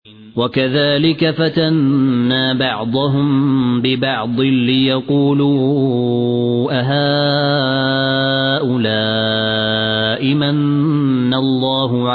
وكذلك فتنا بعضهم ببعض ليقولوا أهؤلاء من الله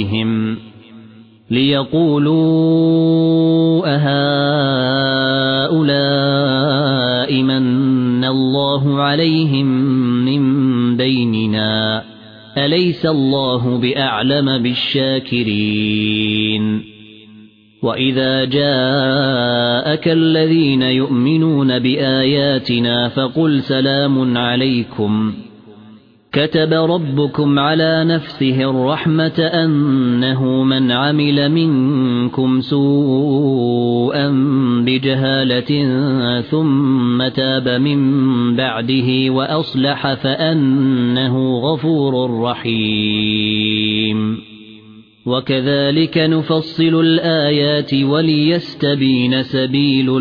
عليهم من بيننا أليس الله بأعلم بالشاكرين وإذا جاءك الذين يؤمنون بآياتنا فقل سلام عليكم كتب ربكم على نفسه الرحمة أنه من عمل منكم سوءا بجهالة ثم تاب من بعده وأصلح فأنه غفور رحيم وكذلك نفصل الآيات وليستبين سبيل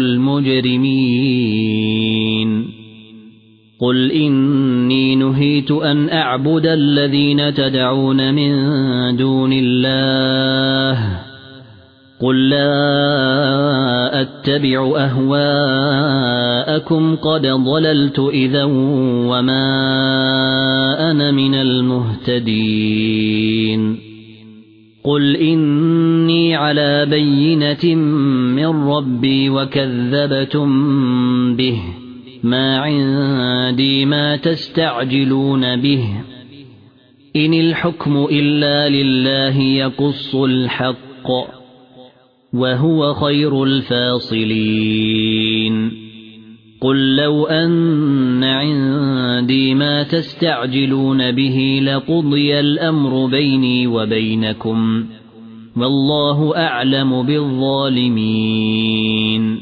المجرمين قل إني نهيت أن أعبد الذين تدعون من دون الله قل لا أتبع أهواءكم قد ضللت إذا وما أنا من المهتدين قل إني على بينة من ربي وكذبتم به ما عندي ما تستعجلون به إن الحكم إلا لله يقص الحق وهو خير الفاصلين قل لو أن عندي ما تستعجلون به لقضي الأمر بيني وبينكم والله أعلم بالظالمين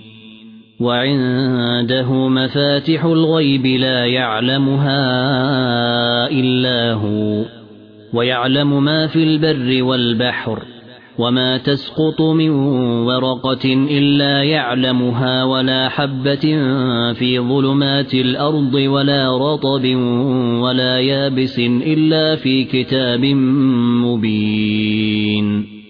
وعنده مفاتح الغيب لا يعلمها إلا هو ويعلم ما في البر والبحر وما تسقط من ورقة إلا يعلمها ولا حبة في ظلمات الأرض ولا رطب ولا يابس إلا في كتاب مبين